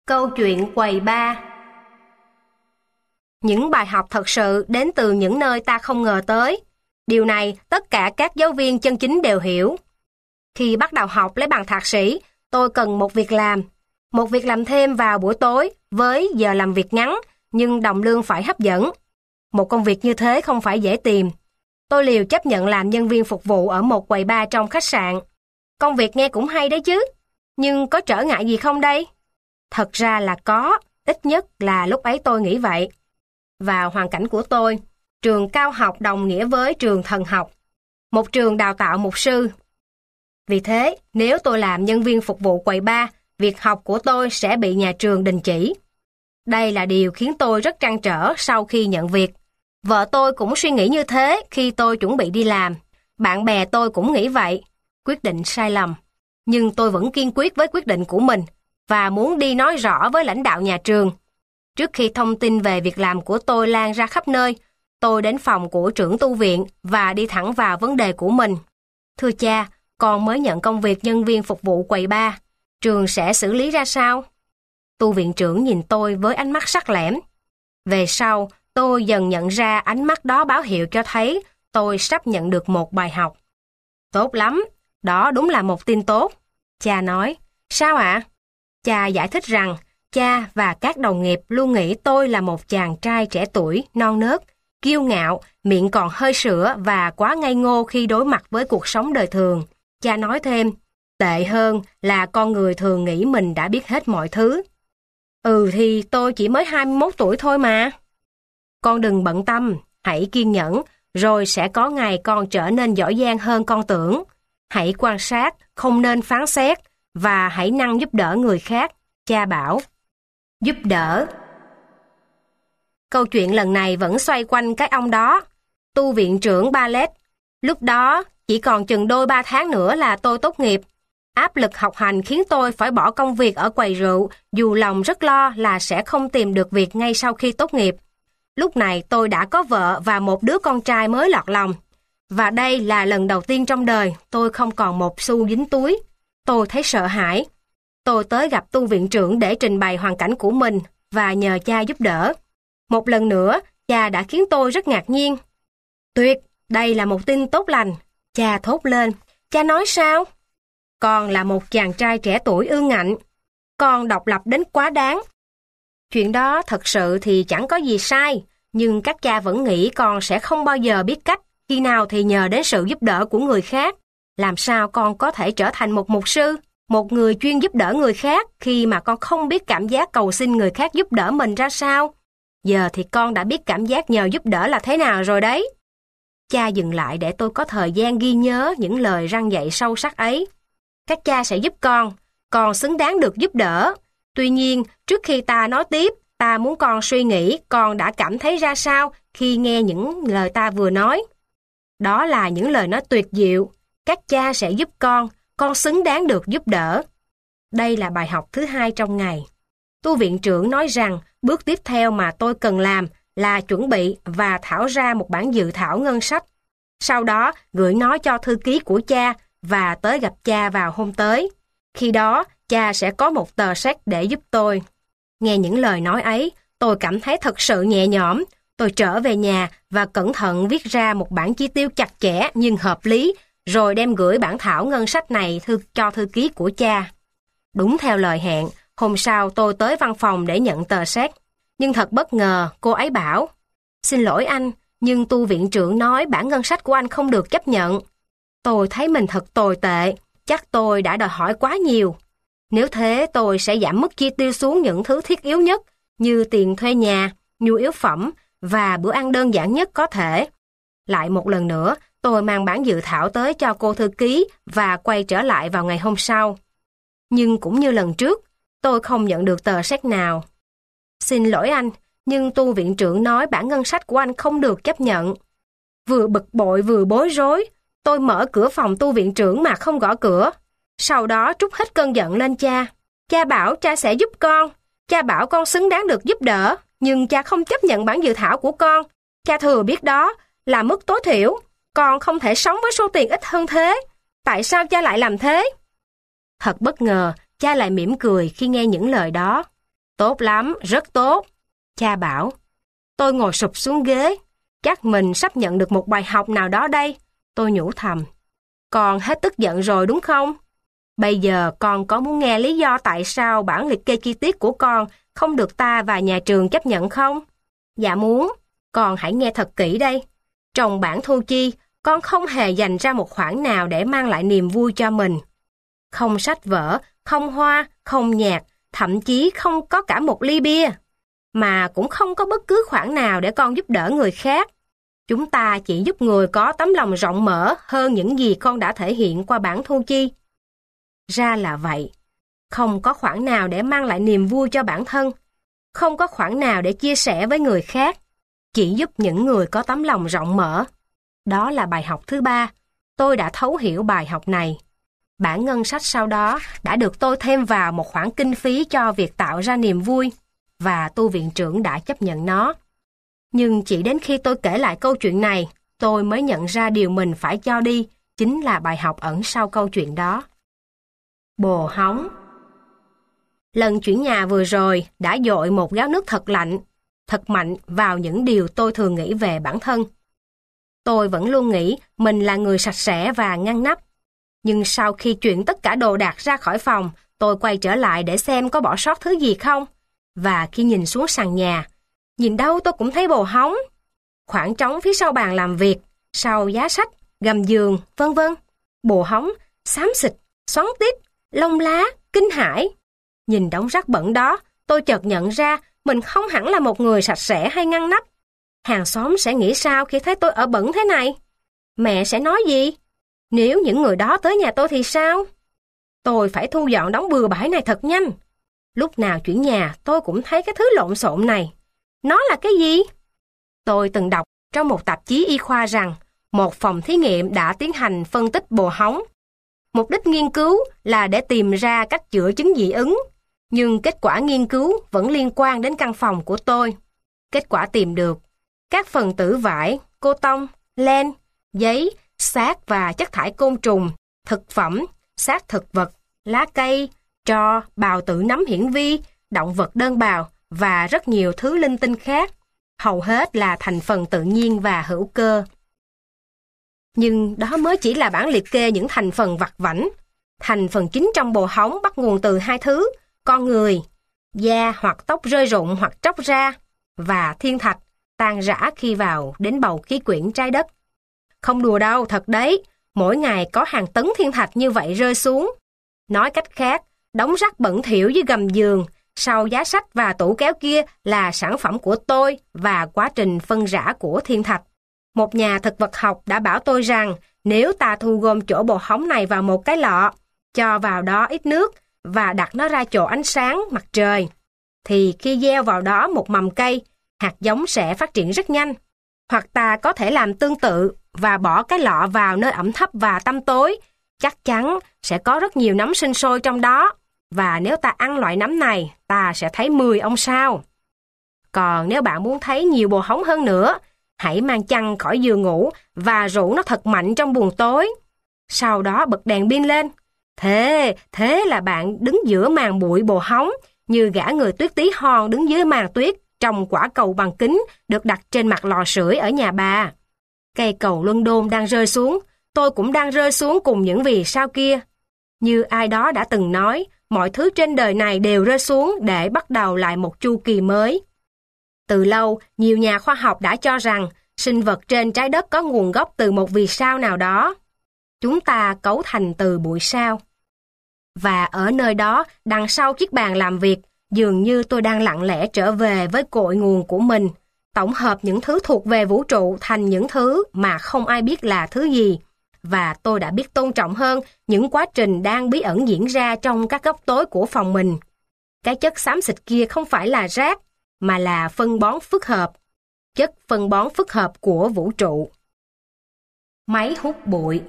Câu chuyện quầy ba. Những bài học thật sự đến từ những nơi ta không ngờ tới. Điều này tất cả các giáo viên chân chính đều hiểu. Khi bắt đầu học lấy bằng thạc sĩ, tôi cần một việc làm. Một việc làm thêm vào buổi tối với giờ làm việc ngắn, nhưng đồng lương phải hấp dẫn. Một công việc như thế không phải dễ tìm. Tôi liều chấp nhận làm nhân viên phục vụ ở một quầy bar trong khách sạn. Công việc nghe cũng hay đấy chứ. Nhưng có trở ngại gì không đây? Thật ra là có, ít nhất là lúc ấy tôi nghĩ vậy. Vào hoàn cảnh của tôi, trường cao học đồng nghĩa với trường thần học, một trường đào tạo mục sư. Vì thế, nếu tôi làm nhân viên phục vụ quầy bar, việc học của tôi sẽ bị nhà trường đình chỉ. Đây là điều khiến tôi rất trăn trở sau khi nhận việc. Vợ tôi cũng suy nghĩ như thế khi tôi chuẩn bị đi làm. Bạn bè tôi cũng nghĩ vậy. Quyết định sai lầm. Nhưng tôi vẫn kiên quyết với quyết định của mình và muốn đi nói rõ với lãnh đạo nhà trường. Trước khi thông tin về việc làm của tôi lan ra khắp nơi, tôi đến phòng của trưởng tu viện và đi thẳng vào vấn đề của mình. Thưa cha, con mới nhận công việc nhân viên phục vụ quầy bar. Trường sẽ xử lý ra sao? Tu viện trưởng nhìn tôi với ánh mắt sắc lẻm. Về sau, tôi dần nhận ra ánh mắt đó báo hiệu cho thấy tôi sắp nhận được một bài học. Tốt lắm, đó đúng là một tin tốt. Cha nói, sao ạ? Cha giải thích rằng, cha và các đồng nghiệp luôn nghĩ tôi là một chàng trai trẻ tuổi, non nớt, kiêu ngạo, miệng còn hơi sữa và quá ngây ngô khi đối mặt với cuộc sống đời thường. Cha nói thêm, tệ hơn là con người thường nghĩ mình đã biết hết mọi thứ. Thì tôi chỉ mới 21 tuổi thôi mà. Con đừng bận tâm, hãy kiên nhẫn, rồi sẽ có ngày con trở nên giỏi giang hơn con tưởng. Hãy quan sát, không nên phán xét, và hãy năng giúp đỡ người khác, cha bảo. Giúp đỡ. Câu chuyện lần này vẫn xoay quanh cái ông đó, tu viện trưởng Ballet. Lúc đó, chỉ còn chừng đôi 3 tháng nữa là tôi tốt nghiệp. Áp lực học hành khiến tôi phải bỏ công việc ở quầy rượu, dù lòng rất lo là sẽ không tìm được việc ngay sau khi tốt nghiệp. Lúc này tôi đã có vợ và một đứa con trai mới lọt lòng. Và đây là lần đầu tiên trong đời tôi không còn một xu dính túi. Tôi thấy sợ hãi. Tôi tới gặp tu viện trưởng để trình bày hoàn cảnh của mình và nhờ cha giúp đỡ. Một lần nữa, cha đã khiến tôi rất ngạc nhiên. Tuyệt, đây là một tin tốt lành. Cha thốt lên. Cha nói sao? Con là một chàng trai trẻ tuổi ương ngạnh. Con độc lập đến quá đáng. Chuyện đó thật sự thì chẳng có gì sai, nhưng các cha vẫn nghĩ con sẽ không bao giờ biết cách, khi nào thì nhờ đến sự giúp đỡ của người khác. Làm sao con có thể trở thành một mục sư, một người chuyên giúp đỡ người khác khi mà con không biết cảm giác cầu xin người khác giúp đỡ mình ra sao? Giờ thì con đã biết cảm giác nhờ giúp đỡ là thế nào rồi đấy. Cha dừng lại để tôi có thời gian ghi nhớ những lời răn dạy sâu sắc ấy. Các cha sẽ giúp con xứng đáng được giúp đỡ. Tuy nhiên, trước khi ta nói tiếp, ta muốn con suy nghĩ con đã cảm thấy ra sao khi nghe những lời ta vừa nói. Đó là những lời nói tuyệt diệu. Các cha sẽ giúp con xứng đáng được giúp đỡ. Đây là bài học thứ 2 trong ngày. Tu viện trưởng nói rằng bước tiếp theo mà tôi cần làm là chuẩn bị và thảo ra một bản dự thảo ngân sách. Sau đó gửi nó cho thư ký của cha và tới gặp cha vào hôm tới. Khi đó, cha sẽ có một tờ séc để giúp tôi. Nghe những lời nói ấy, tôi cảm thấy thật sự nhẹ nhõm. Tôi trở về nhà và cẩn thận viết ra một bản chi tiêu chặt chẽ nhưng hợp lý, rồi đem gửi bản thảo ngân sách này cho thư ký của cha. Đúng theo lời hẹn, hôm sau tôi tới văn phòng để nhận tờ séc. Nhưng thật bất ngờ, cô ấy bảo, xin lỗi anh, nhưng tu viện trưởng nói bản ngân sách của anh không được chấp nhận. Tôi thấy mình thật tồi tệ, chắc tôi đã đòi hỏi quá nhiều. Nếu thế tôi sẽ giảm mức chi tiêu xuống những thứ thiết yếu nhất, như tiền thuê nhà, nhu yếu phẩm và bữa ăn đơn giản nhất có thể. Lại một lần nữa, tôi mang bản dự thảo tới cho cô thư ký và quay trở lại vào ngày hôm sau. Nhưng cũng như lần trước, tôi không nhận được tờ séc nào. Xin lỗi anh, nhưng tu viện trưởng nói bản ngân sách của anh không được chấp nhận. Vừa bực bội vừa bối rối, tôi mở cửa phòng tu viện trưởng mà không gõ cửa. Sau đó trút hết cơn giận lên cha. Cha bảo cha sẽ giúp con. Cha bảo con xứng đáng được giúp đỡ, nhưng cha không chấp nhận bản dự thảo của con. Cha thừa biết đó là mức tối thiểu. Con không thể sống với số tiền ít hơn thế. Tại sao cha lại làm thế? Thật bất ngờ, cha lại mỉm cười khi nghe những lời đó. Tốt lắm, rất tốt. Cha bảo. Tôi ngồi sụp xuống ghế. Chắc mình sắp nhận được một bài học nào đó đây. Tôi nhủ thầm. Con hết tức giận rồi đúng không? Bây giờ con có muốn nghe lý do tại sao bản liệt kê chi tiết của con không được ta và nhà trường chấp nhận không? Dạ muốn. Con hãy nghe thật kỹ đây. Trong bản thu chi, con không hề dành ra một khoản nào để mang lại niềm vui cho mình. Không sách vở, không hoa, không nhạc, thậm chí không có cả một ly bia. Mà cũng không có bất cứ khoản nào để con giúp đỡ người khác. Chúng ta chỉ giúp người có tấm lòng rộng mở hơn những gì con đã thể hiện qua bản thu chi. Ra là vậy. Không có khoản nào để mang lại niềm vui cho bản thân. Không có khoản nào để chia sẻ với người khác. Chỉ giúp những người có tấm lòng rộng mở. Đó là bài học thứ 3. Tôi đã thấu hiểu bài học này. Bản ngân sách sau đó đã được tôi thêm vào một khoản kinh phí cho việc tạo ra niềm vui, và tu viện trưởng đã chấp nhận nó. Nhưng chỉ đến khi tôi kể lại câu chuyện này, tôi mới nhận ra điều mình phải cho đi chính là bài học ẩn sau câu chuyện đó. Bồ hóng. Lần chuyển nhà vừa rồi đã dội một gáo nước thật lạnh, thật mạnh vào những điều tôi thường nghĩ về bản thân. Tôi vẫn luôn nghĩ mình là người sạch sẽ và ngăn nắp. Nhưng sau khi chuyển tất cả đồ đạc ra khỏi phòng, tôi quay trở lại để xem có bỏ sót thứ gì không. Và khi nhìn xuống sàn nhà, nhìn đâu tôi cũng thấy bồ hóng. Khoảng trống phía sau bàn làm việc, sau giá sách, gầm giường, vân vân. Bồ hóng, xám xịt, xoắn tít, lông lá, kinh hãi. Nhìn đống rác bẩn đó, tôi chợt nhận ra mình không hẳn là một người sạch sẽ hay ngăn nắp. Hàng xóm sẽ nghĩ sao khi thấy tôi ở bẩn thế này? Mẹ sẽ nói gì? Nếu những người đó tới nhà tôi thì sao? Tôi phải thu dọn đống bừa bãi này thật nhanh. Lúc nào chuyển nhà tôi cũng thấy cái thứ lộn xộn này. Nó là cái gì? Tôi từng đọc trong một tạp chí y khoa rằng một phòng thí nghiệm đã tiến hành phân tích bồ hóng. Mục đích nghiên cứu là để tìm ra cách chữa chứng dị ứng, nhưng kết quả nghiên cứu vẫn liên quan đến căn phòng của tôi. Kết quả tìm được, các phần tử vải, cô tông, len, giấy, xác và chất thải côn trùng, thực phẩm, xác thực vật, lá cây, tro, bào tử nấm hiển vi, động vật đơn bào và rất nhiều thứ linh tinh khác, hầu hết là thành phần tự nhiên và hữu cơ. Nhưng đó mới chỉ là bản liệt kê những thành phần vặt vãnh. Thành phần chính trong bồ hóng bắt nguồn từ 2 thứ, con người, da hoặc tóc rơi rụng hoặc tróc ra, và thiên thạch, tan rã khi vào đến bầu khí quyển trái đất. Không đùa đâu, thật đấy, mỗi ngày có hàng tấn thiên thạch như vậy rơi xuống. Nói cách khác, đống rác bẩn thỉu dưới gầm giường, sau giá sách và tủ kéo kia là sản phẩm của tôi và quá trình phân rã của thiên thạch. Một nhà thực vật học đã bảo tôi rằng nếu ta thu gom chỗ bồ hóng này vào một cái lọ, cho vào đó ít nước và đặt nó ra chỗ ánh sáng mặt trời, thì khi gieo vào đó một mầm cây, hạt giống sẽ phát triển rất nhanh. Hoặc ta có thể làm tương tự và bỏ cái lọ vào nơi ẩm thấp và tăm tối. Chắc chắn sẽ có rất nhiều nấm sinh sôi trong đó. Và nếu ta ăn loại nấm này, ta sẽ thấy 10 ông sao. Còn nếu bạn muốn thấy nhiều bồ hóng hơn nữa, hãy mang chăn khỏi giường ngủ và rủ nó thật mạnh trong buồng tối. Sau đó bật đèn pin lên. Thế là bạn đứng giữa màn bụi bồ hóng, như gã người tuyết tí hon đứng dưới màn tuyết trong quả cầu bằng kính được đặt trên mặt lò sưởi ở nhà bà. Cây cầu London đang rơi xuống, tôi cũng đang rơi xuống cùng những vì sao kia. Như ai đó đã từng nói, mọi thứ trên đời này đều rơi xuống để bắt đầu lại một chu kỳ mới. Từ lâu, nhiều nhà khoa học đã cho rằng sinh vật trên trái đất có nguồn gốc từ một vì sao nào đó. Chúng ta cấu thành từ bụi sao. Và ở nơi đó, đằng sau chiếc bàn làm việc, dường như tôi đang lặng lẽ trở về với cội nguồn của mình, tổng hợp những thứ thuộc về vũ trụ thành những thứ mà không ai biết là thứ gì. Và tôi đã biết tôn trọng hơn những quá trình đang bí ẩn diễn ra trong các góc tối của phòng mình. Cái chất xám xịt kia không phải là rác, mà là phân bón phức hợp. Chất phân bón phức hợp của vũ trụ. Máy hút bụi.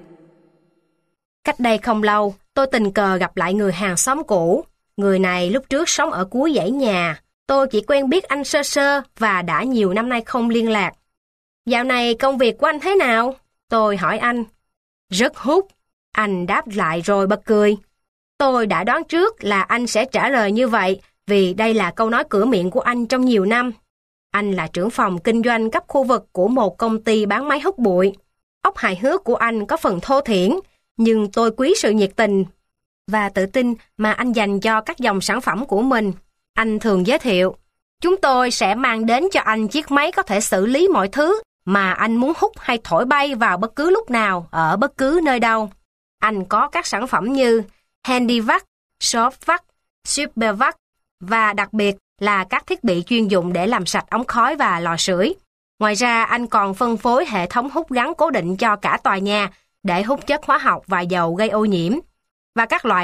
Cách đây không lâu, tôi tình cờ gặp lại người hàng xóm cũ. Người này lúc trước sống ở cuối dãy nhà. Tôi chỉ quen biết anh sơ sơ và đã nhiều năm nay không liên lạc. Dạo này công việc của anh thế nào? Tôi hỏi anh. Rất hút. Anh đáp lại rồi bật cười. Tôi đã đoán trước là anh sẽ trả lời như vậy vì đây là câu nói cửa miệng của anh trong nhiều năm. Anh là trưởng phòng kinh doanh cấp khu vực của một công ty bán máy hút bụi. Óc hài hước của anh có phần thô thiển, nhưng tôi quý sự nhiệt tình và tự tin mà anh dành cho các dòng sản phẩm của mình. Anh thường giới thiệu, chúng tôi sẽ mang đến cho anh chiếc máy có thể xử lý mọi thứ mà anh muốn hút hay thổi bay vào bất cứ lúc nào, ở bất cứ nơi đâu. Anh có các sản phẩm như HandyVac, SoftVac, SuperVac và đặc biệt là các thiết bị chuyên dụng để làm sạch ống khói và lò sưởi. Ngoài ra, anh còn phân phối hệ thống hút gắn cố định cho cả tòa nhà để hút chất hóa học và dầu gây ô nhiễm, và các loại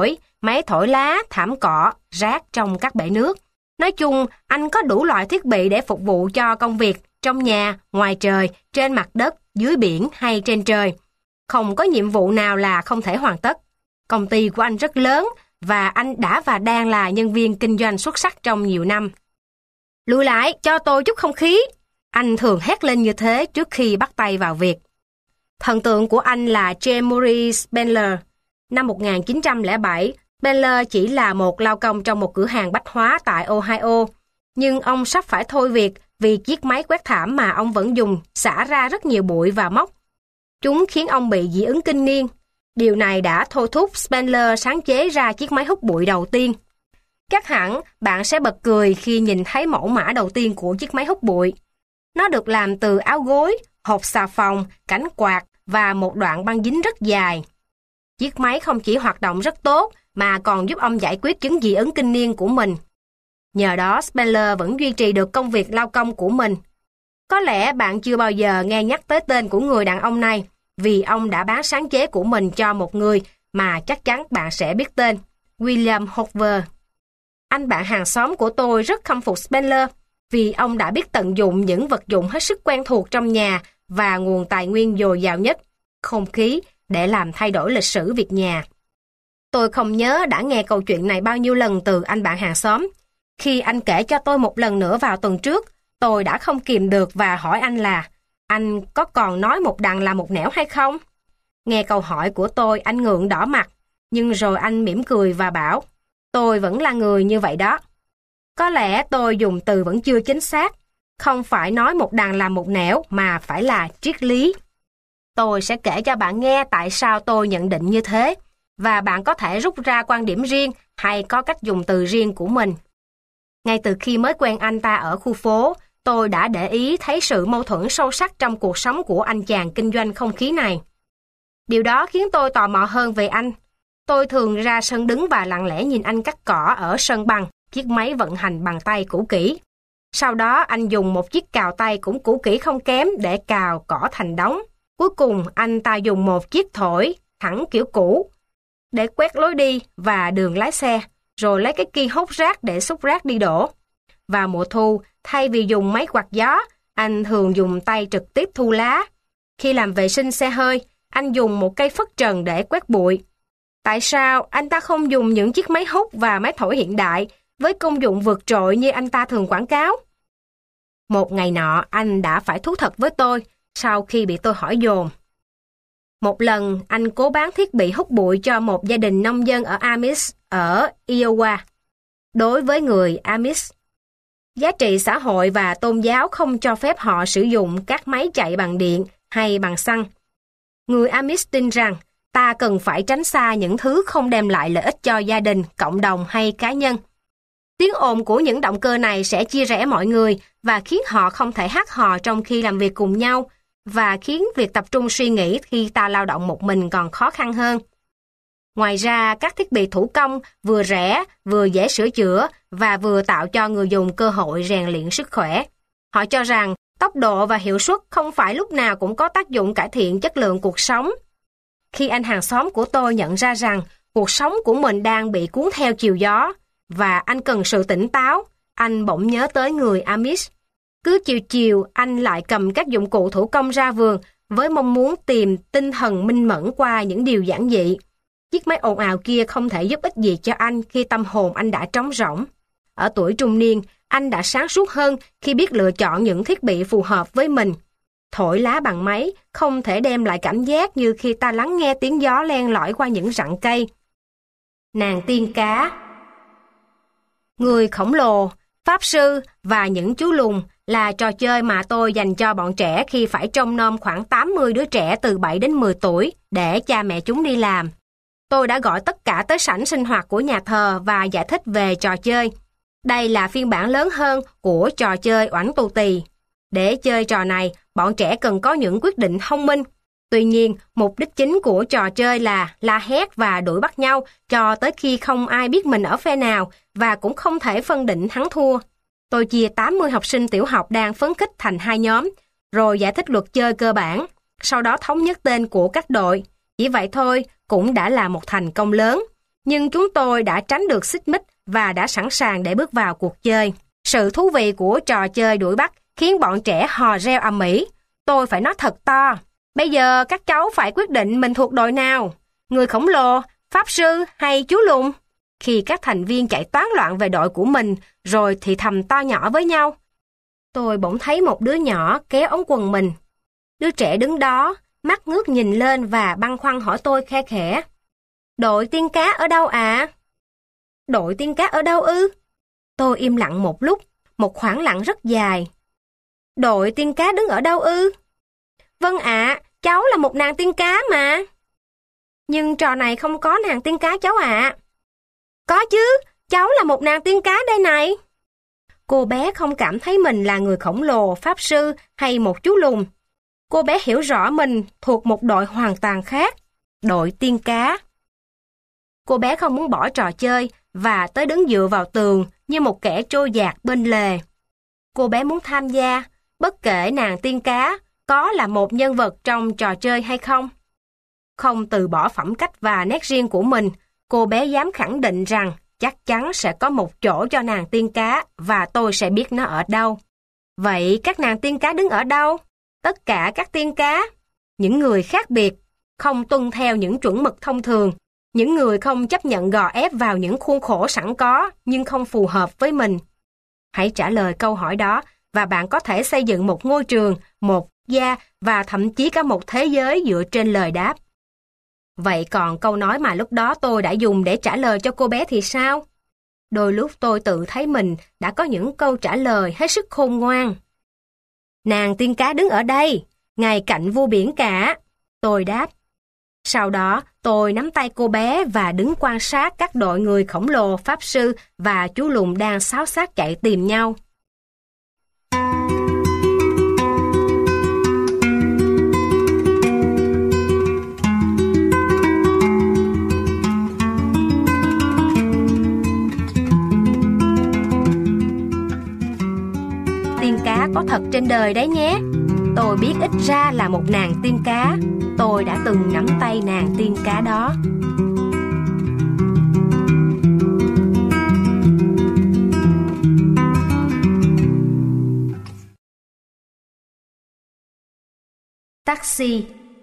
máy thổi lá, thảm cỏ, rác trong các bể nước. Nói chung, anh có đủ loại thiết bị để phục vụ cho công việc trong nhà, ngoài trời, trên mặt đất, dưới biển hay trên trời. Không có nhiệm vụ nào là không thể hoàn tất. Công ty của anh rất lớn và anh đã và đang là nhân viên kinh doanh xuất sắc trong nhiều năm. Lùi lại, cho tôi chút không khí. Anh thường hét lên như thế trước khi bắt tay vào việc. Thần tượng của anh là J. Murray Spengler. Năm 1907, Spengler chỉ là một lao công trong một cửa hàng bách hóa tại Ohio, nhưng ông sắp phải thôi việc vì chiếc máy quét thảm mà ông vẫn dùng xả ra rất nhiều bụi và mốc. Chúng khiến ông bị dị ứng kinh niên. Điều này đã thôi thúc Spengler sáng chế ra chiếc máy hút bụi đầu tiên. Chắc hẳn bạn sẽ bật cười khi nhìn thấy mẫu mã đầu tiên của chiếc máy hút bụi. Nó được làm từ áo gối, hộp xà phòng, cánh quạt và một đoạn băng dính rất dài. Chiếc máy không chỉ hoạt động rất tốt mà còn giúp ông giải quyết chứng dị ứng kinh niên của mình. Nhờ đó, Spengler vẫn duy trì được công việc lao công của mình. Có lẽ bạn chưa bao giờ nghe nhắc tới tên của người đàn ông này, vì ông đã bán sáng chế của mình cho một người mà chắc chắn bạn sẽ biết tên, William Hoover. Anh bạn hàng xóm của tôi rất khâm phục Spengler vì ông đã biết tận dụng những vật dụng hết sức quen thuộc trong nhà và nguồn tài nguyên dồi dào nhất, không khí, để làm thay đổi lịch sử việc nhà. Tôi không nhớ đã nghe câu chuyện này bao nhiêu lần từ anh bạn hàng xóm. Khi anh kể cho tôi một lần nữa vào tuần trước, tôi đã không kìm được và hỏi anh là anh có còn nói một đằng là một nẻo hay không? Nghe câu hỏi của tôi, anh ngượng đỏ mặt, nhưng rồi anh mỉm cười và bảo, tôi vẫn là người như vậy đó. Có lẽ tôi dùng từ vẫn chưa chính xác, không phải nói một đằng là một nẻo mà phải là triết lý. Tôi sẽ kể cho bạn nghe tại sao tôi nhận định như thế, và bạn có thể rút ra quan điểm riêng hay có cách dùng từ riêng của mình. Ngay từ khi mới quen anh ta ở khu phố, tôi đã để ý thấy sự mâu thuẫn sâu sắc trong cuộc sống của anh chàng kinh doanh không khí này. Điều đó khiến tôi tò mò hơn về anh. Tôi thường ra sân đứng và lặng lẽ nhìn anh cắt cỏ ở sân bằng chiếc máy vận hành bằng tay cũ kỹ. Sau đó anh dùng một chiếc cào tay cũng cũ kỹ không kém để cào cỏ thành đống. Cuối cùng anh ta dùng một chiếc thổi thẳng kiểu cũ để quét lối đi và đường lái xe, rồi lấy cái ki hút rác để xúc rác đi đổ. Vào mùa thu, thay vì dùng máy quạt gió, anh thường dùng tay trực tiếp thu lá. Khi làm vệ sinh xe hơi, anh dùng một cây phất trần để quét bụi. Tại sao anh ta không dùng những chiếc máy hút và máy thổi hiện đại với công dụng vượt trội như anh ta thường quảng cáo? Một ngày nọ, anh đã phải thú thật với tôi sau khi bị tôi hỏi dồn. Một lần, anh cố bán thiết bị hút bụi cho một gia đình nông dân ở Amish ở Iowa. Đối với người Amish, giá trị xã hội và tôn giáo không cho phép họ sử dụng các máy chạy bằng điện hay bằng xăng. Người Amish tin rằng ta cần phải tránh xa những thứ không đem lại lợi ích cho gia đình, cộng đồng hay cá nhân. Tiếng ồn của những động cơ này sẽ chia rẽ mọi người và khiến họ không thể hát hò trong khi làm việc cùng nhau, và khiến việc tập trung suy nghĩ khi ta lao động một mình còn khó khăn hơn. Ngoài ra, các thiết bị thủ công vừa rẻ, vừa dễ sửa chữa và vừa tạo cho người dùng cơ hội rèn luyện sức khỏe. Họ cho rằng tốc độ và hiệu suất không phải lúc nào cũng có tác dụng cải thiện chất lượng cuộc sống. Khi anh hàng xóm của tôi nhận ra rằng cuộc sống của mình đang bị cuốn theo chiều gió và anh cần sự tỉnh táo, anh bỗng nhớ tới người Amish. Cứ chiều chiều, anh lại cầm các dụng cụ thủ công ra vườn với mong muốn tìm tinh thần minh mẫn qua những điều giản dị. Chiếc máy ồn ào kia không thể giúp ích gì cho anh khi tâm hồn anh đã trống rỗng. Ở tuổi trung niên, anh đã sáng suốt hơn khi biết lựa chọn những thiết bị phù hợp với mình. Thổi lá bằng máy không thể đem lại cảm giác như khi ta lắng nghe tiếng gió len lỏi qua những rặng cây. Nàng tiên cá. Người khổng lồ, pháp sư và những chú lùn là trò chơi mà tôi dành cho bọn trẻ khi phải trông nom khoảng 80 đứa trẻ từ 7 đến 10 tuổi để cha mẹ chúng đi làm. Tôi đã gọi tất cả tới sảnh sinh hoạt của nhà thờ và giải thích về trò chơi. Đây là phiên bản lớn hơn của trò chơi oảnh tù tì. Để chơi trò này, bọn trẻ cần có những quyết định thông minh. Tuy nhiên, mục đích chính của trò chơi là la hét và đuổi bắt nhau cho tới khi không ai biết mình ở phe nào và cũng không thể phân định thắng thua. Tôi chia 80 học sinh tiểu học đang phấn khích thành 2 nhóm, rồi giải thích luật chơi cơ bản, sau đó thống nhất tên của các đội. Chỉ vậy thôi cũng đã là một thành công lớn. Nhưng chúng tôi đã tránh được xích mích và đã sẵn sàng để bước vào cuộc chơi. Sự thú vị của trò chơi đuổi bắt khiến bọn trẻ hò reo ầm ĩ. Tôi phải nói thật to. Bây giờ các cháu phải quyết định mình thuộc đội nào. Người khổng lồ, pháp sư hay chú lùn? Khi các thành viên chạy toán loạn về đội của mình rồi thì thầm to nhỏ với nhau. Tôi bỗng thấy một đứa nhỏ kéo ống quần mình. Đứa trẻ đứng đó, mắt ngước nhìn lên và băn khoăn hỏi tôi khe khẽ. Đội tiên cá ở đâu ạ? Đội tiên cá ở đâu ư? Tôi im lặng một lúc, một khoảng lặng rất dài. Đội tiên cá đứng ở đâu ư? Vâng ạ, cháu là một nàng tiên cá mà. Nhưng trò này không có nàng tiên cá cháu ạ. Có chứ, cháu là một nàng tiên cá đây này. Cô bé không cảm thấy mình là người khổng lồ, pháp sư hay một chú lùn. Cô bé hiểu rõ mình thuộc một đội hoàn toàn khác, đội tiên cá. Cô bé không muốn bỏ trò chơi và tới đứng dựa vào tường như một kẻ trôi dạt bên lề. Cô bé muốn tham gia, bất kể nàng tiên cá có là một nhân vật trong trò chơi hay không. Không từ bỏ phẩm cách và nét riêng của mình, cô bé dám khẳng định rằng chắc chắn sẽ có một chỗ cho nàng tiên cá và tôi sẽ biết nó ở đâu. Vậy các nàng tiên cá đứng ở đâu? Tất cả các tiên cá, những người khác biệt, không tuân theo những chuẩn mực thông thường, những người không chấp nhận gò ép vào những khuôn khổ sẵn có nhưng không phù hợp với mình. Hãy trả lời câu hỏi đó và bạn có thể xây dựng một ngôi trường, một quốc gia và thậm chí cả một thế giới dựa trên lời đáp. Vậy còn câu nói mà lúc đó tôi đã dùng để trả lời cho cô bé thì sao? Đôi lúc tôi tự thấy mình đã có những câu trả lời hết sức khôn ngoan. Nàng tiên cá đứng ở đây, ngay cạnh vua biển cả. Tôi đáp. Sau đó, tôi nắm tay cô bé và đứng quan sát các đội người khổng lồ, pháp sư và chú lùn đang xáo xác chạy tìm nhau. Tiên cá có thật trên đời đấy nhé. Tôi biết ít ra là một nàng tiên cá. Tôi đã từng nắm tay nàng tiên cá đó. Taxi.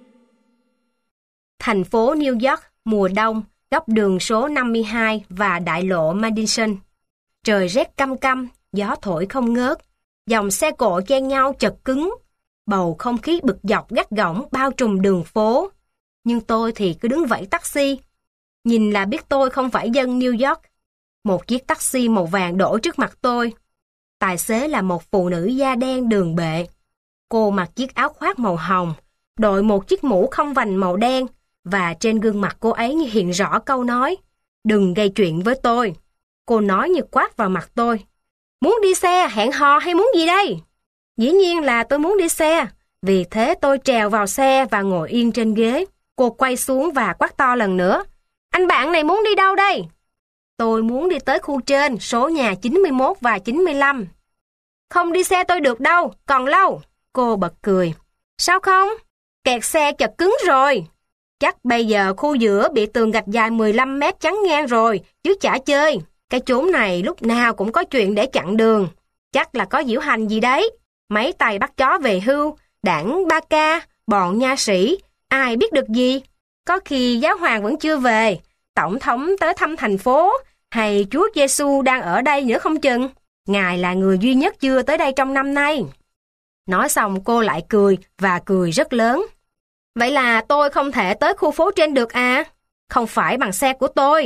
Thành phố New York, mùa đông, góc đường số 52 và đại lộ Madison. Trời rét căm căm, gió thổi không ngớt. Dòng xe cộ chen nhau chật cứng. Bầu không khí bực dọc gắt gỏng bao trùm đường phố. Nhưng tôi thì cứ đứng vẫy taxi. Nhìn là biết tôi không phải dân New York. Một chiếc taxi màu vàng đổ trước mặt tôi. Tài xế là một phụ nữ da đen đường bệ. Cô mặc chiếc áo khoác màu hồng, đội một chiếc mũ không vành màu đen, và trên gương mặt cô ấy như hiện rõ câu nói, đừng gây chuyện với tôi. Cô nói như quát vào mặt tôi. Muốn đi xe, hẹn hò hay muốn gì đây? Dĩ nhiên là tôi muốn đi xe. Vì thế tôi trèo vào xe và ngồi yên trên ghế. Cô quay xuống và quát to lần nữa. Anh bạn này muốn đi đâu đây? Tôi muốn đi tới khu trên, số nhà 91 và 95. Không đi xe tôi được đâu, còn lâu. Cô bật cười. Sao không? Kẹt xe chật cứng rồi. Chắc bây giờ khu giữa bị tường gạch dài 15 mét chắn ngang rồi, chứ chả chơi. Cái chốn này lúc nào cũng có chuyện để chặn đường. Chắc là có diễu hành gì đấy. Mấy tay bắt chó về hưu, đảng Ba Ca, bọn nha sĩ, ai biết được gì. Có khi giáo hoàng vẫn chưa về, tổng thống tới thăm thành phố, hay Chúa Giêsu đang ở đây nữa không chừng. Ngài là người duy nhất chưa tới đây trong năm nay. Nói xong cô lại cười và cười rất lớn. Vậy là tôi không thể tới khu phố trên được à? Không phải bằng xe của tôi.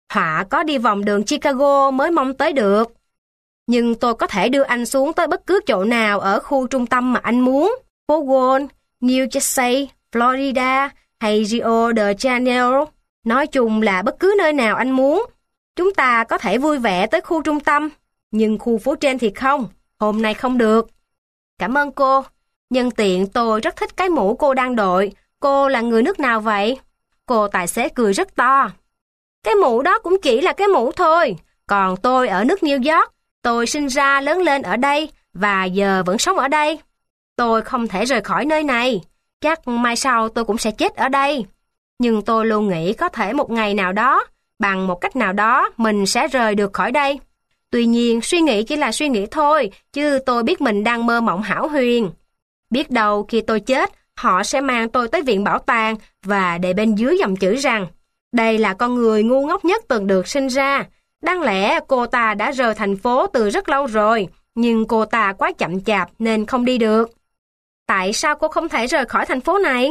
Họa có đi vòng đường Chicago mới mong tới được. Nhưng tôi có thể đưa anh xuống tới bất cứ chỗ nào ở khu trung tâm mà anh muốn. Phố Wall, New Jersey, Florida hay Rio de Janeiro. Nói chung là bất cứ nơi nào anh muốn. Chúng ta có thể vui vẻ tới khu trung tâm, nhưng khu phố trên thì không. Hôm nay không được. Cảm ơn cô. Nhân tiện tôi rất thích cái mũ cô đang đội. Cô là người nước nào vậy? Cô tài xế cười rất to. Cái mũ đó cũng chỉ là cái mũ thôi. Còn tôi ở nước New York. Tôi sinh ra lớn lên ở đây và giờ vẫn sống ở đây. Tôi không thể rời khỏi nơi này. Chắc mai sau tôi cũng sẽ chết ở đây. Nhưng tôi luôn nghĩ có thể một ngày nào đó, bằng một cách nào đó, mình sẽ rời được khỏi đây. Tuy nhiên, suy nghĩ chỉ là suy nghĩ thôi, chứ tôi biết mình đang mơ mộng hão huyền. Biết đâu khi tôi chết, họ sẽ mang tôi tới viện bảo tàng và để bên dưới dòng chữ rằng đây là con người ngu ngốc nhất từng được sinh ra. Đáng lẽ cô ta đã rời thành phố từ rất lâu rồi, nhưng cô ta quá chậm chạp nên không đi được. Tại sao cô không thể rời khỏi thành phố này?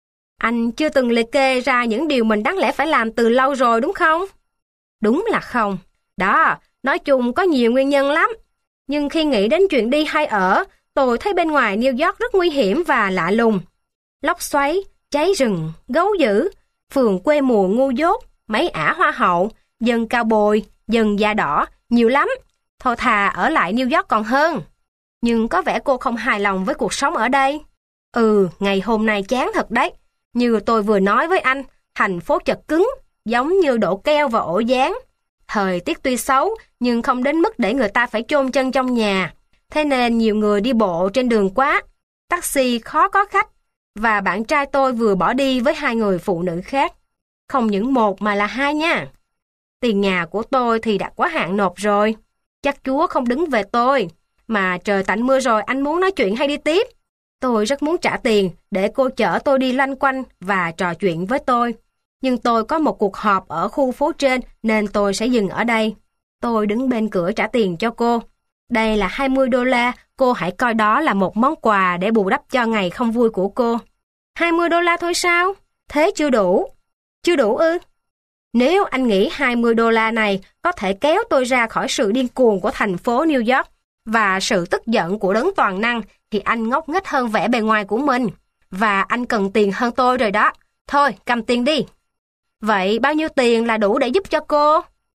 Anh chưa từng liệt kê ra những điều mình đáng lẽ phải làm từ lâu rồi đúng không? Đúng là không. Đó, nói chung có nhiều nguyên nhân lắm. Nhưng khi nghĩ đến chuyện đi hay ở, tôi thấy bên ngoài New York rất nguy hiểm và lạ lùng. Lốc xoáy, cháy rừng, gấu dữ, phường quê mùa ngu dốt, mấy ả hoa hậu, dân cao bồi, dân da đỏ, nhiều lắm. Thôi thà ở lại New York còn hơn. Nhưng có vẻ cô không hài lòng với cuộc sống ở đây. Ngày hôm nay chán thật đấy. Như tôi vừa nói với anh, thành phố chật cứng, giống như độ keo vào ổ dán. Thời tiết tuy xấu, nhưng không đến mức để người ta phải chôn chân trong nhà. Thế nên nhiều người đi bộ trên đường quá. Taxi khó có khách. Và bạn trai tôi vừa bỏ đi với 2 người phụ nữ khác. Không những một mà là 2 nha. Tiền nhà của tôi thì đã quá hạn nộp rồi. Chắc Chúa không đứng về tôi. Mà trời tạnh mưa rồi, anh muốn nói chuyện hay đi tiếp? Tôi rất muốn trả tiền để cô chở tôi đi loanh quanh và trò chuyện với tôi. Nhưng tôi có một cuộc họp ở khu phố trên nên tôi sẽ dừng ở đây. Tôi đứng bên cửa trả tiền cho cô. Đây là $20, cô hãy coi đó là một món quà để bù đắp cho ngày không vui của cô. $20 thôi sao? Thế chưa đủ. Chưa đủ ư? Nếu anh nghĩ $20 này có thể kéo tôi ra khỏi sự điên cuồng của thành phố New York và sự tức giận của đấng toàn năng, thì anh ngốc nghếch hơn vẻ bề ngoài của mình. Và anh cần tiền hơn tôi rồi đó. Thôi, cầm tiền đi. Vậy bao nhiêu tiền là đủ để giúp cho cô?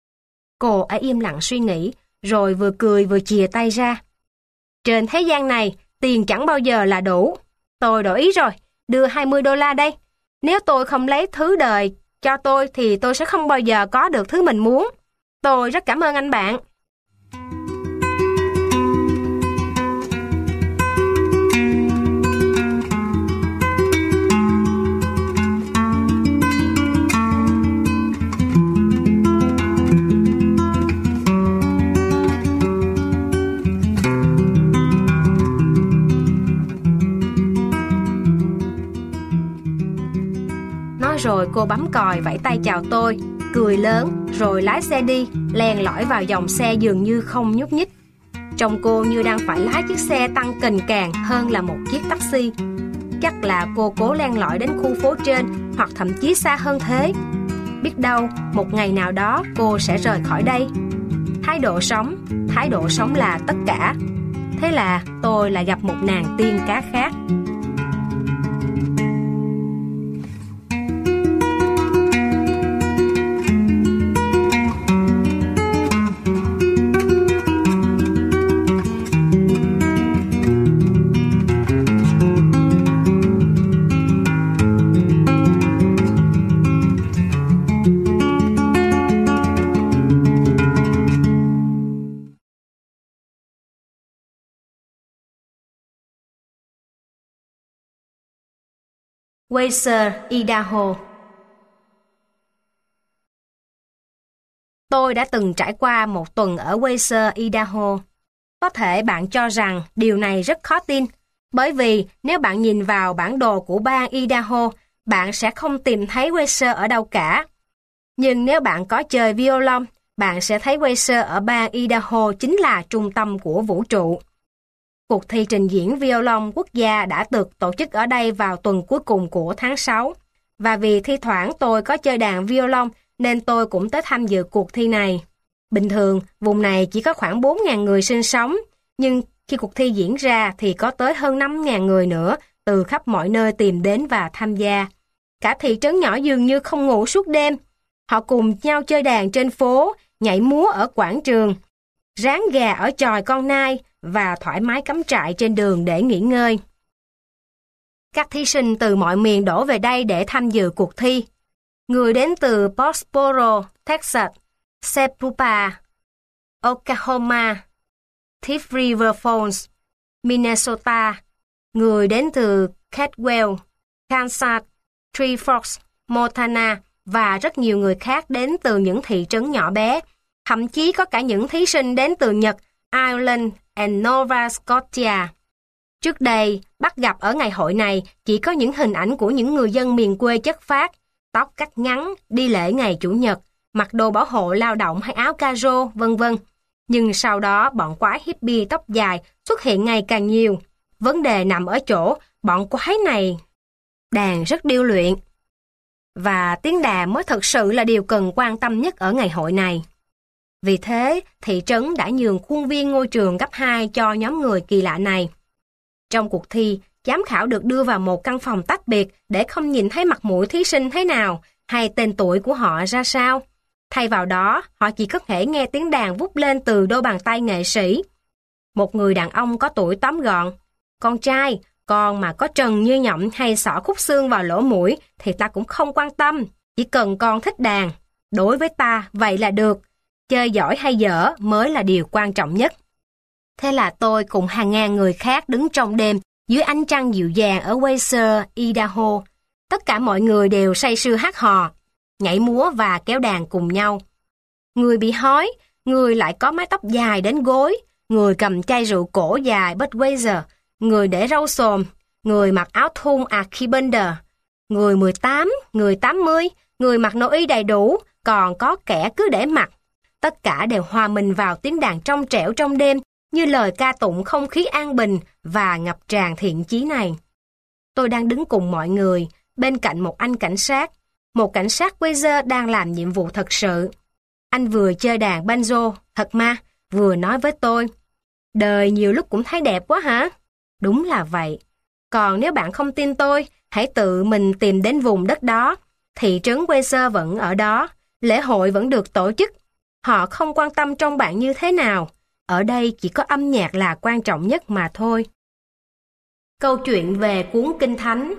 Cô ấy im lặng suy nghĩ, rồi vừa cười vừa chìa tay ra. Trên thế gian này, tiền chẳng bao giờ là đủ. Tôi đổi ý rồi, đưa $20 đây. Nếu tôi không lấy thứ đời cho tôi thì tôi sẽ không bao giờ có được thứ mình muốn. Tôi rất cảm ơn anh bạn. Rồi cô bấm còi vẫy tay chào tôi, cười lớn rồi lái xe đi, len lỏi vào dòng xe dường như không nhúc nhích. Trông cô như đang phải lái chiếc xe tăng kình càng hơn là một chiếc taxi. Chắc là cô cố len lỏi đến khu phố trên hoặc thậm chí xa hơn thế. Biết đâu một ngày nào đó cô sẽ rời khỏi đây. Thái độ sống là tất cả. Thế là tôi lại gặp một nàng tiên cá khác. Weiser, Idaho. Tôi đã từng trải qua một tuần ở Weiser, Idaho. Có thể bạn cho rằng điều này rất khó tin, bởi vì nếu bạn nhìn vào bản đồ của bang Idaho, bạn sẽ không tìm thấy Weiser ở đâu cả. Nhưng nếu bạn có chơi violon, bạn sẽ thấy Weiser ở bang Idaho chính là trung tâm của vũ trụ. Cuộc thi trình diễn violon quốc gia đã được tổ chức ở đây vào tuần cuối cùng của tháng 6. Và vì thi thoảng tôi có chơi đàn violon nên tôi cũng tới tham dự cuộc thi này. Bình thường, vùng này chỉ có khoảng 4.000 người sinh sống, nhưng khi cuộc thi diễn ra thì có tới hơn 5.000 người nữa từ khắp mọi nơi tìm đến và tham gia. Cả thị trấn nhỏ dường như không ngủ suốt đêm. Họ cùng nhau chơi đàn trên phố, nhảy múa ở quảng trường, rán gà ở chòi con nai và thoải mái cắm trại trên đường để nghỉ ngơi. Các thí sinh từ mọi miền đổ về đây để tham dự cuộc thi. Người đến từ Pottsboro, Texas, Sepulpa, Oklahoma, Thief River Falls, Minnesota, người đến từ Caldwell, Kansas, Three Forks, Montana và rất nhiều người khác đến từ những thị trấn nhỏ bé. Thậm chí có cả những thí sinh đến từ Nhật, Ireland và Nova Scotia. Trước đây, bắt gặp ở ngày hội này chỉ có những hình ảnh của những người dân miền quê chất phác, tóc cắt ngắn, đi lễ ngày Chủ nhật, mặc đồ bảo hộ lao động hay áo caro, vân vân. Nhưng sau đó bọn quái hippie tóc dài xuất hiện ngày càng nhiều. Vấn đề nằm ở chỗ bọn quái này đàn rất điêu luyện. Và tiếng đàn mới thực sự là điều cần quan tâm nhất ở ngày hội này. Vì thế, thị trấn đã nhường khuôn viên ngôi trường cấp 2 cho nhóm người kỳ lạ này. Trong cuộc thi, giám khảo được đưa vào một căn phòng tách biệt để không nhìn thấy mặt mũi thí sinh thế nào hay tên tuổi của họ ra sao. Thay vào đó, họ chỉ có thể nghe tiếng đàn vút lên từ đôi bàn tay nghệ sĩ. Một người đàn ông có tuổi tóm gọn. Con trai, con mà có trần như nhộng hay xỏ khúc xương vào lỗ mũi thì ta cũng không quan tâm. Chỉ cần con thích đàn. Đối với ta, vậy là được. Chơi giỏi hay dở mới là điều quan trọng nhất. Thế là tôi cùng hàng ngàn người khác đứng trong đêm dưới ánh trăng dịu dàng ở Weiser, Idaho. Tất cả mọi người đều say sưa hát hò, nhảy múa và kéo đàn cùng nhau. Người bị hói, người lại có mái tóc dài đến gối, người cầm chai rượu cổ dài Budweiser, người để râu xồm, người mặc áo thun Archibald, người 18, người 80, người mặc nội y đầy đủ, còn có kẻ cứ để mặc. Tất cả đều hòa mình vào tiếng đàn trong trẻo trong đêm, như lời ca tụng không khí an bình và ngập tràn thiện chí này. Tôi đang đứng cùng mọi người, bên cạnh một anh cảnh sát. Một cảnh sát Weiser đang làm nhiệm vụ thật sự. Anh vừa chơi đàn banjo, thật ma, vừa nói với tôi. Đời nhiều lúc cũng thấy đẹp quá hả? Đúng là vậy. Còn nếu bạn không tin tôi, hãy tự mình tìm đến vùng đất đó. Thị trấn Weiser vẫn ở đó, lễ hội vẫn được tổ chức. Họ không quan tâm trong bạn như thế nào. Ở đây chỉ có âm nhạc là quan trọng nhất mà thôi. Câu chuyện về cuốn Kinh Thánh.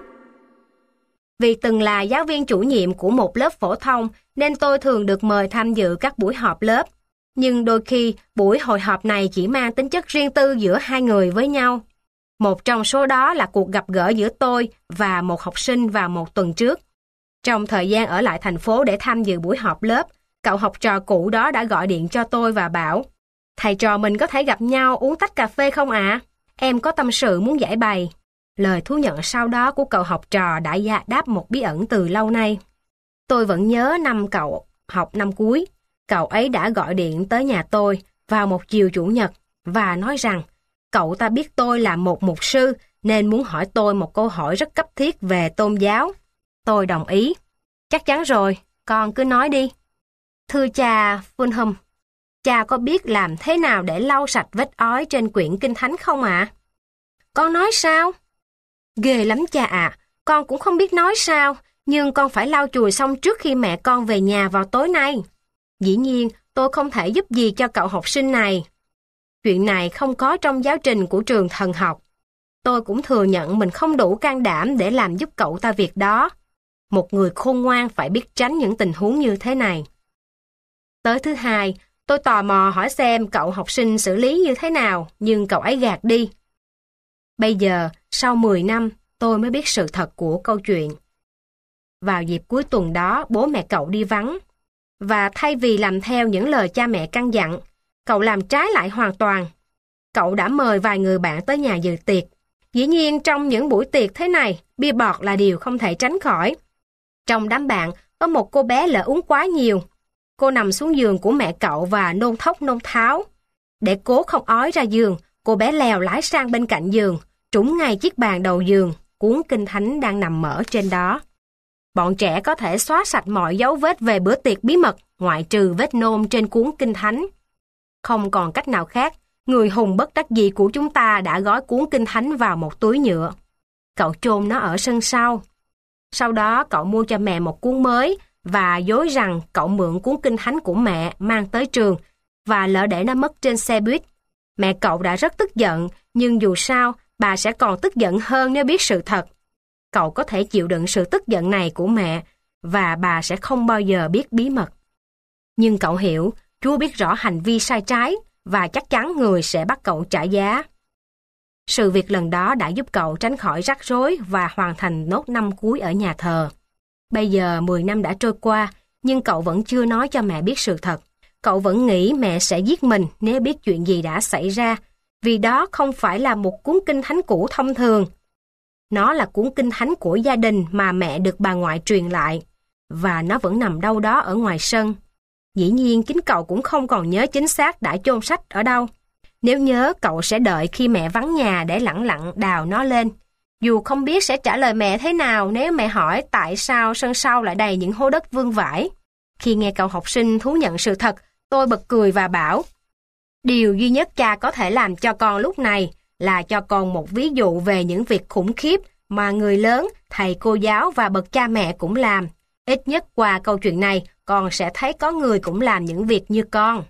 Vì từng là giáo viên chủ nhiệm của một lớp phổ thông nên tôi thường được mời tham dự các buổi họp lớp. Nhưng đôi khi buổi hội họp này chỉ mang tính chất riêng tư giữa hai người với nhau. Một trong số đó là cuộc gặp gỡ giữa tôi và một học sinh vào một tuần trước. Trong thời gian ở lại thành phố để tham dự buổi họp lớp, cậu học trò cũ đó đã gọi điện cho tôi và bảo: "Thầy trò mình có thể gặp nhau uống tách cà phê không ạ? Em có tâm sự muốn giải bày." Lời thú nhận sau đó của cậu học trò đã đáp một bí ẩn từ lâu nay. Tôi vẫn nhớ năm cậu học năm cuối, cậu ấy đã gọi điện tới nhà tôi vào một chiều Chủ nhật và nói rằng cậu ta biết tôi là một mục sư nên muốn hỏi tôi một câu hỏi rất cấp thiết về tôn giáo. Tôi đồng ý. "Chắc chắn rồi, con cứ nói đi." "Thưa cha Fulham, cha có biết làm thế nào để lau sạch vết ói trên quyển Kinh Thánh không ạ?" "Con nói sao?" "Ghê lắm cha ạ, con cũng không biết nói sao, nhưng con phải lau chùi xong trước khi mẹ con về nhà vào tối nay." Dĩ nhiên, tôi không thể giúp gì cho cậu học sinh này. Chuyện này không có trong giáo trình của trường thần học. Tôi cũng thừa nhận mình không đủ can đảm để làm giúp cậu ta việc đó. Một người khôn ngoan phải biết tránh những tình huống như thế này. Tới thứ hai, tôi tò mò hỏi xem cậu học sinh xử lý như thế nào, nhưng cậu ấy gạt đi. Bây giờ, sau 10 năm, tôi mới biết sự thật của câu chuyện. Vào dịp cuối tuần đó, bố mẹ cậu đi vắng. Và thay vì làm theo những lời cha mẹ căn dặn, cậu làm trái lại hoàn toàn. Cậu đã mời vài người bạn tới nhà dự tiệc. Dĩ nhiên, trong những buổi tiệc thế này, bia bọt là điều không thể tránh khỏi. Trong đám bạn, có một cô bé lỡ uống quá nhiều. Cô nằm xuống giường của mẹ cậu và nôn thốc nôn tháo. Để cố không ói ra giường, cô bé lèo lái sang bên cạnh giường, trúng ngay chiếc bàn đầu giường, cuốn Kinh Thánh đang nằm mở trên đó. Bọn trẻ có thể xóa sạch mọi dấu vết về bữa tiệc bí mật, ngoại trừ vết nôn trên cuốn Kinh Thánh. Không còn cách nào khác, người hùng bất đắc dĩ của chúng ta đã gói cuốn Kinh Thánh vào một túi nhựa. Cậu chôn nó ở sân sau. Sau đó cậu mua cho mẹ một cuốn mới và dối rằng cậu mượn cuốn Kinh Thánh của mẹ mang tới trường và lỡ để nó mất trên xe buýt. Mẹ cậu đã rất tức giận, nhưng dù sao, bà sẽ còn tức giận hơn nếu biết sự thật. Cậu có thể chịu đựng sự tức giận này của mẹ và bà sẽ không bao giờ biết bí mật. Nhưng cậu hiểu, Chúa biết rõ hành vi sai trái và chắc chắn người sẽ bắt cậu trả giá. Sự việc lần đó đã giúp cậu tránh khỏi rắc rối và hoàn thành nốt năm cuối ở nhà thờ. Bây giờ 10 năm đã trôi qua, nhưng cậu vẫn chưa nói cho mẹ biết sự thật. Cậu vẫn nghĩ mẹ sẽ giết mình nếu biết chuyện gì đã xảy ra, vì đó không phải là một cuốn Kinh Thánh cũ thông thường. Nó là cuốn Kinh Thánh của gia đình mà mẹ được bà ngoại truyền lại, và nó vẫn nằm đâu đó ở ngoài sân. Dĩ nhiên chính cậu cũng không còn nhớ chính xác đã chôn sách ở đâu. Nếu nhớ, cậu sẽ đợi khi mẹ vắng nhà để lẳng lặng đào nó lên. Dù không biết sẽ trả lời mẹ thế nào nếu mẹ hỏi tại sao sân sau lại đầy những hố đất vương vãi. Khi nghe cậu học sinh thú nhận sự thật, tôi bật cười và bảo, điều duy nhất cha có thể làm cho con lúc này là cho con một ví dụ về những việc khủng khiếp mà người lớn, thầy cô giáo và bậc cha mẹ cũng làm. Ít nhất qua câu chuyện này, con sẽ thấy có người cũng làm những việc như con.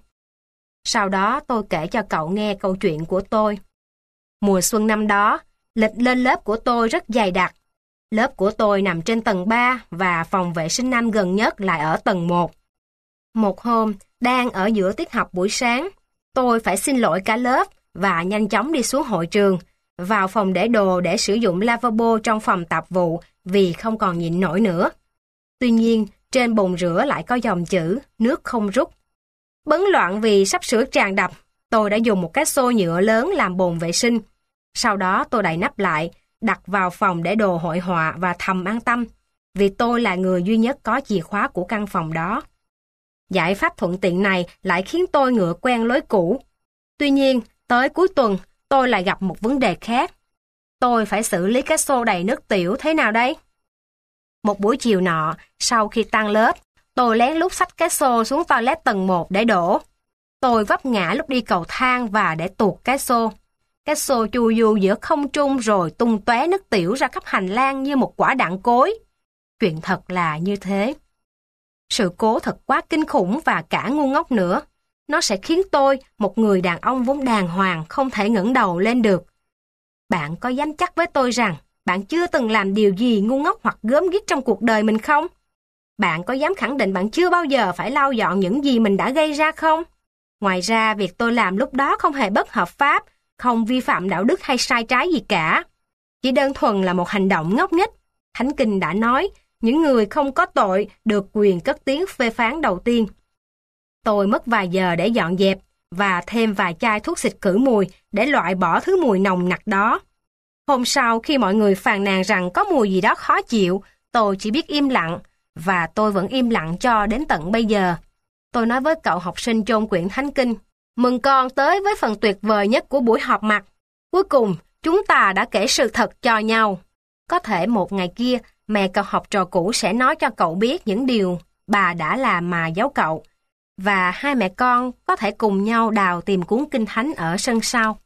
Sau đó tôi kể cho cậu nghe câu chuyện của tôi. Mùa xuân năm đó, lịch lên lớp của tôi rất dày đặc. Lớp của tôi nằm trên tầng 3 và phòng vệ sinh nam gần nhất lại ở tầng 1. Một hôm, đang ở giữa tiết học buổi sáng, tôi phải xin lỗi cả lớp và nhanh chóng đi xuống hội trường, vào phòng để đồ để sử dụng lavabo trong phòng tạp vụ vì không còn nhịn nổi nữa. Tuy nhiên, trên bồn rửa lại có dòng chữ nước không rút. Bấn loạn vì sắp sửa tràn đập, tôi đã dùng một cái xô nhựa lớn làm bồn vệ sinh. Sau đó tôi đậy nắp lại, đặt vào phòng để đồ hội họa và thầm an tâm, vì tôi là người duy nhất có chìa khóa của căn phòng đó. Giải pháp thuận tiện này lại khiến tôi ngựa quen lối cũ. Tuy nhiên, tới cuối tuần, tôi lại gặp một vấn đề khác. Tôi phải xử lý cái xô đầy nước tiểu thế nào đây? Một buổi chiều nọ, sau khi tan lớp, tôi lén lút xách cái xô xuống toilet tầng 1 để đổ. Tôi vấp ngã lúc đi cầu thang và để tuột cái xô. Cái xô chu du giữa không trung rồi tung tóe nước tiểu ra khắp hành lang như một quả đạn cối. Chuyện thật là như thế. Sự cố thật quá kinh khủng và cả ngu ngốc nữa. Nó sẽ khiến tôi, một người đàn ông vốn đàng hoàng, không thể ngẩng đầu lên được. Bạn có dám chắc với tôi rằng bạn chưa từng làm điều gì ngu ngốc hoặc gớm ghiếc trong cuộc đời mình không? Bạn có dám khẳng định bạn chưa bao giờ phải lau dọn những gì mình đã gây ra không? Ngoài ra, việc tôi làm lúc đó không hề bất hợp pháp, không vi phạm đạo đức hay sai trái gì cả. Chỉ đơn thuần là một hành động ngốc nghếch. Thánh Kinh đã nói, những người không có tội được quyền cất tiếng phê phán đầu tiên. Tôi mất vài giờ để dọn dẹp và thêm vài chai thuốc xịt khử mùi để loại bỏ thứ mùi nồng nặc đó. Hôm sau, khi mọi người phàn nàn rằng có mùi gì đó khó chịu, tôi chỉ biết im lặng, và tôi vẫn im lặng cho đến tận bây giờ. Tôi nói với cậu học sinh chôn quyển Thánh Kinh, mừng con tới với phần tuyệt vời nhất của buổi họp mặt. Cuối cùng, chúng ta đã kể sự thật cho nhau. Có thể một ngày kia, mẹ cậu học trò cũ sẽ nói cho cậu biết những điều bà đã làm mà giấu cậu, và hai mẹ con có thể cùng nhau đào tìm cuốn Kinh Thánh ở sân sau.